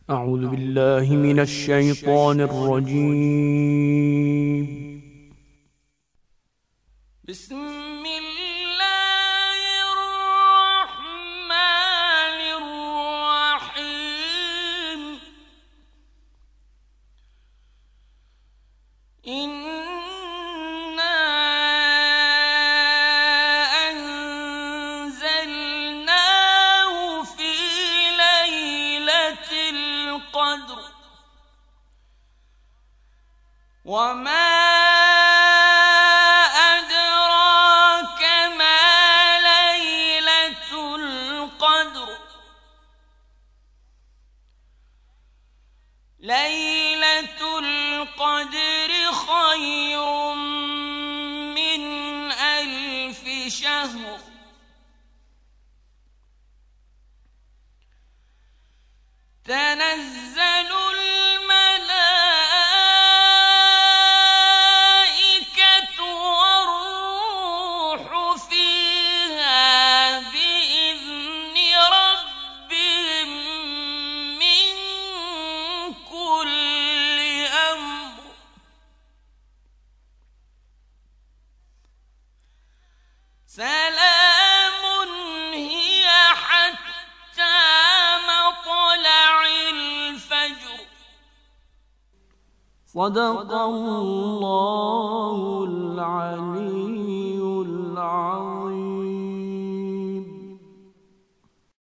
أعوذ بالله من الشيطان الرجيم. بسم الله الرحمن الرحيم. إنا أنزلناه في ليلة القدر وما أدراك ما ليلة القدر. ليلة القدر خير من 1000 شهر. تنزل الملائكة والروح فيها بإذن ربهم من كل أمر. سلام هي حتى مطلع الفجر. صدق الله العلي العظيم.